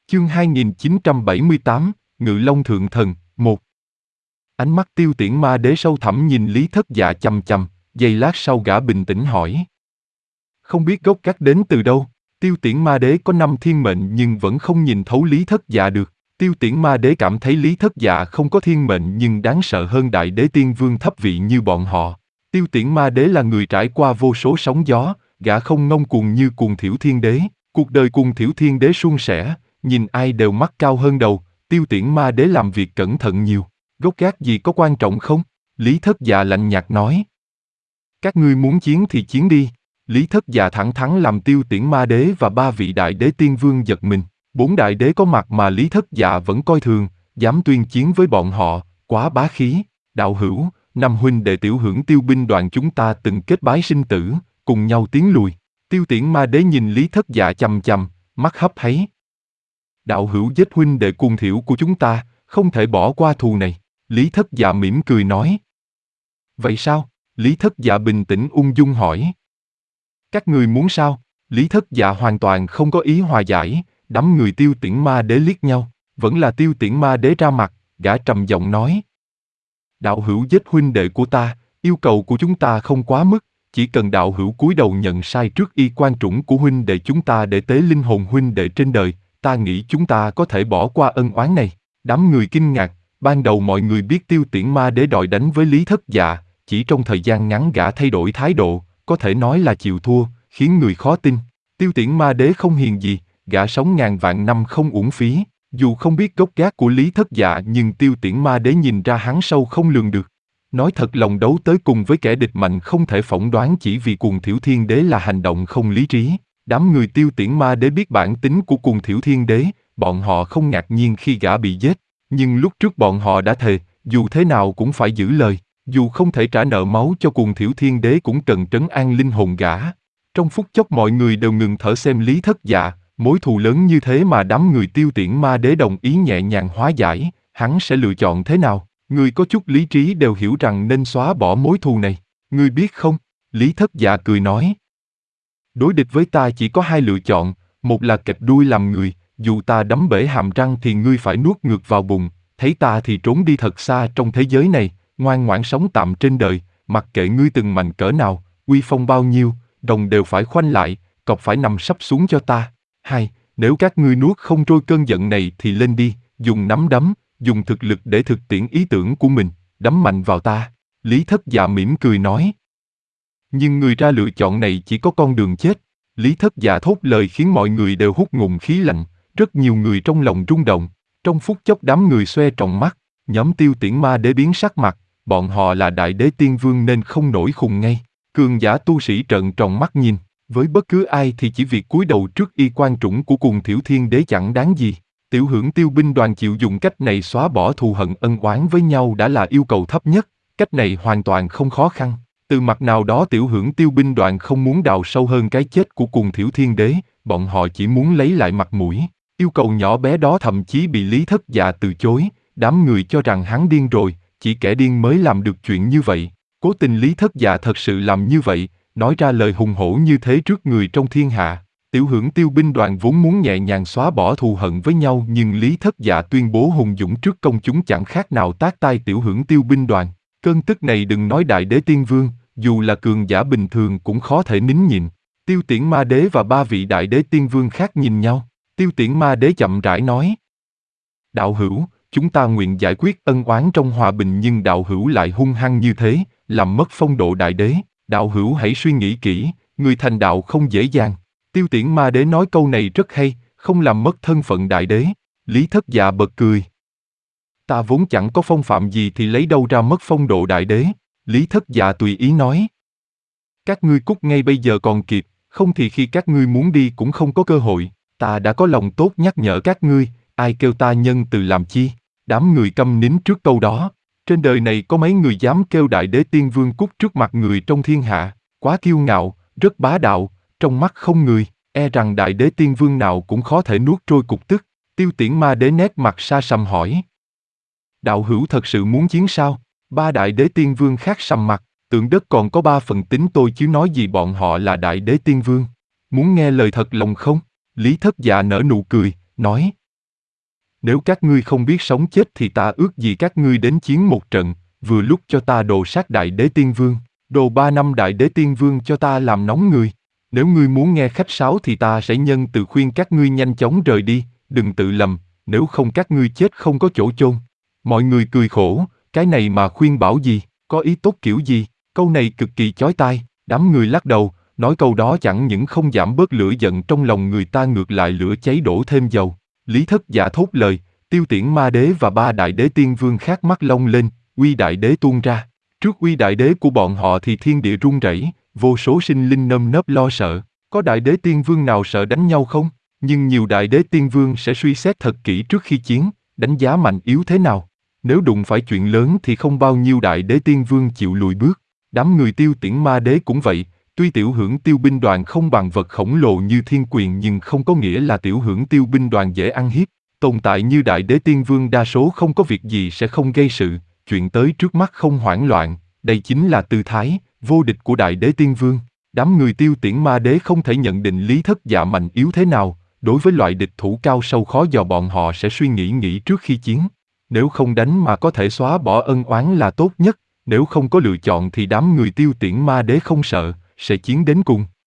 Chương 2978, Ngự Long Thượng Thần, 1. Ánh mắt Tiêu Tiễn Ma Đế sâu thẳm nhìn Lý Thất Dạ chằm chằm, giây lát sau gã bình tĩnh hỏi. Không biết gốc gác đến từ đâu, Tiêu Tiễn Ma Đế có 5 thiên mệnh nhưng vẫn không nhìn thấu Lý Thất Dạ được. Tiêu Tiễn Ma Đế cảm thấy Lý Thất Dạ không có thiên mệnh nhưng đáng sợ hơn Đại Đế Tiên Vương thấp vị như bọn họ. Tiêu Tiễn Ma Đế là người trải qua vô số sóng gió, gã không ngông cuồng như Cuồng Thiểu Thiên Đế. Cuộc đời Cuồng Thiểu Thiên Đế suôn sẻ, nhìn ai đều mắt cao hơn đầu. Tiêu Tiễn Ma Đế làm việc cẩn thận nhiều. Gốc gác gì có quan trọng không? Lý Thất Dạ lạnh nhạt nói. Các ngươi muốn chiến thì chiến đi. Lý Thất Dạ thẳng thắn làm Tiêu Tiễn Ma Đế và 3 vị Đại Đế Tiên Vương giật mình. 4 Đại Đế có mặt mà Lý Thất Dạ vẫn coi thường, dám tuyên chiến với bọn họ, quá bá khí. Đạo hữu, 5 huynh đệ Tiểu Hưởng Tiêu binh đoàn chúng ta từng kết bái sinh tử, cùng nhau tiến lùi. Tiêu Tiễn Ma Đế nhìn Lý Thất Dạ chằm chằm, mắt hấp háy. Đạo hữu giết huynh đệ Cuồng Thiểu của chúng ta, không thể bỏ qua thù này. Lý Thất Dạ mỉm cười nói. Vậy sao? Lý Thất Dạ bình tĩnh ung dung hỏi. Các người muốn sao? Lý Thất Dạ hoàn toàn không có ý hòa giải, đám người Tiêu Tiễn Ma Đế liếc nhau, vẫn là Tiêu Tiễn Ma Đế ra mặt, gã trầm giọng nói. Đạo hữu giết huynh đệ của ta, yêu cầu của chúng ta không quá mức, chỉ cần đạo hữu cúi đầu nhận sai trước y quan trũng của huynh đệ chúng ta để tế linh hồn huynh đệ trên đời, ta nghĩ chúng ta có thể bỏ qua ân oán này. Đám người kinh ngạc, ban đầu mọi người biết Tiêu Tiễn Ma Đế đòi đánh với Lý Thất Dạ, chỉ trong thời gian ngắn gã thay đổi thái độ, có thể nói là chịu thua, khiến người khó tin. Tiêu Tiễn Ma Đế không hiền gì, gã sống ngàn vạn năm không uổng phí. Dù không biết gốc gác của Lý Thất Dạ nhưng Tiêu Tiễn Ma Đế nhìn ra hắn sâu không lường được. Nói thật lòng đấu tới cùng với kẻ địch mạnh không thể phỏng đoán chỉ vì Cuồng Thiểu Thiên Đế là hành động không lý trí. Đám người Tiêu Tiễn Ma Đế biết bản tính của Cuồng Thiểu Thiên Đế, bọn họ không ngạc nhiên khi gã bị giết. Nhưng lúc trước bọn họ đã thề, dù thế nào cũng phải giữ lời, dù không thể trả nợ máu cho Cuồng Thiểu Thiên Đế cũng cần trấn an linh hồn gã. Trong phút chốc mọi người đều ngừng thở xem Lý Thất Dạ, mối thù lớn như thế mà đám người Tiêu Tiễn Ma Đế đồng ý nhẹ nhàng hóa giải, hắn sẽ lựa chọn thế nào? Người có chút lý trí đều hiểu rằng nên xóa bỏ mối thù này. Ngươi biết không? Lý Thất Dạ cười nói. Đối địch với ta chỉ có 2 lựa chọn, một là kẹp đuôi làm người, dù ta đấm bể hàm răng thì ngươi phải nuốt ngược vào bụng, thấy ta thì trốn đi thật xa trong thế giới này, ngoan ngoãn sống tạm trên đời, mặc kệ ngươi từng mạnh cỡ nào, uy phong bao nhiêu, đồng đều phải khoanh lại, cọc phải nằm sấp xuống cho ta. 2. Nếu các ngươi nuốt không trôi cơn giận này thì lên đi, dùng nắm đấm, dùng thực lực để thực tiễn ý tưởng của mình, đấm mạnh vào ta. Lý Thất Dạ mỉm cười nói. Nhưng người ra lựa chọn này chỉ có con đường chết. Lý Thất Dạ thốt lời khiến mọi người đều hút ngụm khí lạnh, rất nhiều người trong lòng rung động. Trong phút chốc đám người xoe tròng mắt, nhóm Tiêu Tiễn Ma Đế biến sắc mặt, bọn họ là Đại Đế Tiên Vương nên không nổi khùng ngay. Cường giả tu sĩ trợn tròn mắt nhìn, với bất cứ ai thì chỉ việc cúi đầu trước y quan trũng của Cuồng Thiểu Thiên Đế chẳng đáng gì. Tiểu Hưởng Tiêu binh đoàn chịu dùng cách này xóa bỏ thù hận ân oán với nhau đã là yêu cầu thấp nhất, cách này hoàn toàn không khó khăn. Từ mặt nào đó Tiểu Hưởng Tiêu binh đoàn không muốn đào sâu hơn cái chết của Cuồng Thiểu Thiên Đế, bọn họ chỉ muốn lấy lại mặt mũi. Yêu cầu nhỏ bé đó thậm chí bị Lý Thất Dạ từ chối, đám người cho rằng hắn điên rồi, chỉ kẻ điên mới làm được chuyện như vậy. Cố tình Lý Thất Dạ thật sự làm như vậy, nói ra lời hùng hổ như thế trước người trong thiên hạ. Tiểu Hưởng Tiêu binh đoàn vốn muốn nhẹ nhàng xóa bỏ thù hận với nhau nhưng Lý Thất Dạ tuyên bố hùng dũng trước công chúng chẳng khác nào tát tai Tiểu Hưởng Tiêu binh đoàn. Cơn tức này đừng nói Đại Đế Tiên Vương, dù là cường giả bình thường cũng khó thể nín nhịn. Tiêu Tiễn Ma Đế và 3 vị Đại Đế Tiên Vương khác nhìn nhau. Tiêu Tiễn Ma Đế chậm rãi nói. Đạo hữu, chúng ta nguyện giải quyết ân oán trong hòa bình nhưng đạo hữu lại hung hăng như thế, làm mất phong độ Đại Đế. Đạo hữu hãy suy nghĩ kỹ, người thành đạo không dễ dàng. Tiêu Tiễn Ma Đế nói câu này rất hay, không làm mất thân phận Đại Đế. Lý Thất Dạ bật cười. Ta vốn chẳng có phong phạm gì thì lấy đâu ra mất phong độ Đại Đế. Lý Thất Dạ tùy ý nói. Các ngươi cút ngay bây giờ còn kịp, không thì khi các ngươi muốn đi cũng không có cơ hội. Ta đã có lòng tốt nhắc nhở các ngươi, ai kêu ta nhân từ làm chi. Đám người câm nín trước câu đó. Trên đời này có mấy người dám kêu Đại Đế Tiên Vương cút trước mặt người trong thiên hạ, quá kiêu ngạo, rất bá đạo, trong mắt không người, e rằng Đại Đế Tiên Vương nào cũng khó thể nuốt trôi cục tức. Tiêu Tiễn Ma Đế nét mặt sa sầm hỏi. Đạo hữu thật sự muốn chiến sao? 3 Đại Đế Tiên Vương khác sầm mặt, tượng đất còn có 3 phần tính tôi chứ nói gì bọn họ là Đại Đế Tiên Vương. Muốn nghe lời thật lòng không? Lý Thất Dạ nở nụ cười, nói. Nếu các ngươi không biết sống chết thì ta ước gì các ngươi đến chiến một trận, vừa lúc cho ta đồ sát Đại Đế Tiên Vương, đồ 3 năm Đại Đế Tiên Vương cho ta làm nóng người. Nếu ngươi muốn nghe khách sáo thì ta sẽ nhân từ khuyên các ngươi nhanh chóng rời đi, đừng tự lầm, nếu không các ngươi chết không có chỗ chôn. Mọi người cười khổ, cái này mà khuyên bảo gì, có ý tốt kiểu gì, câu này cực kỳ chói tai, đám người lắc đầu, nói câu đó chẳng những không giảm bớt lửa giận trong lòng người ta ngược lại lửa cháy đổ thêm dầu. Lý Thất Dạ thốt lời, Tiêu Tiễn Ma Đế và 3 Đại Đế Tiên Vương khác mắt long lên, uy Đại Đế tuôn ra. Trước uy Đại Đế của bọn họ thì thiên địa rung rẩy, vô số sinh linh nơm nớp lo sợ. Có Đại Đế Tiên Vương nào sợ đánh nhau không? Nhưng nhiều Đại Đế Tiên Vương sẽ suy xét thật kỹ trước khi chiến, đánh giá mạnh yếu thế nào. Nếu đụng phải chuyện lớn thì không bao nhiêu Đại Đế Tiên Vương chịu lùi bước. Đám người Tiêu Tiễn Ma Đế cũng vậy, tuy tiểu hưởng tiêu binh đoàn không bằng vật khổng lồ như thiên quyền nhưng không có nghĩa là tiểu hưởng tiêu binh đoàn dễ ăn hiếp. Tồn tại như Đại Đế Tiên Vương đa số không có việc gì sẽ không gây sự, chuyện tới trước mắt không hoảng loạn, đây chính là tư thái, vô địch của Đại Đế Tiên Vương. Đám người Tiêu Tiễn Ma Đế không thể nhận định Lý Thất Dạ mạnh yếu thế nào, đối với loại địch thủ cao sâu khó dò bọn họ sẽ suy nghĩ trước khi chiến. Nếu không đánh mà có thể xóa bỏ ân oán là tốt nhất, nếu không có lựa chọn thì đám người Tiêu Tiễn Ma Đế không sợ, sẽ chiến đến cùng.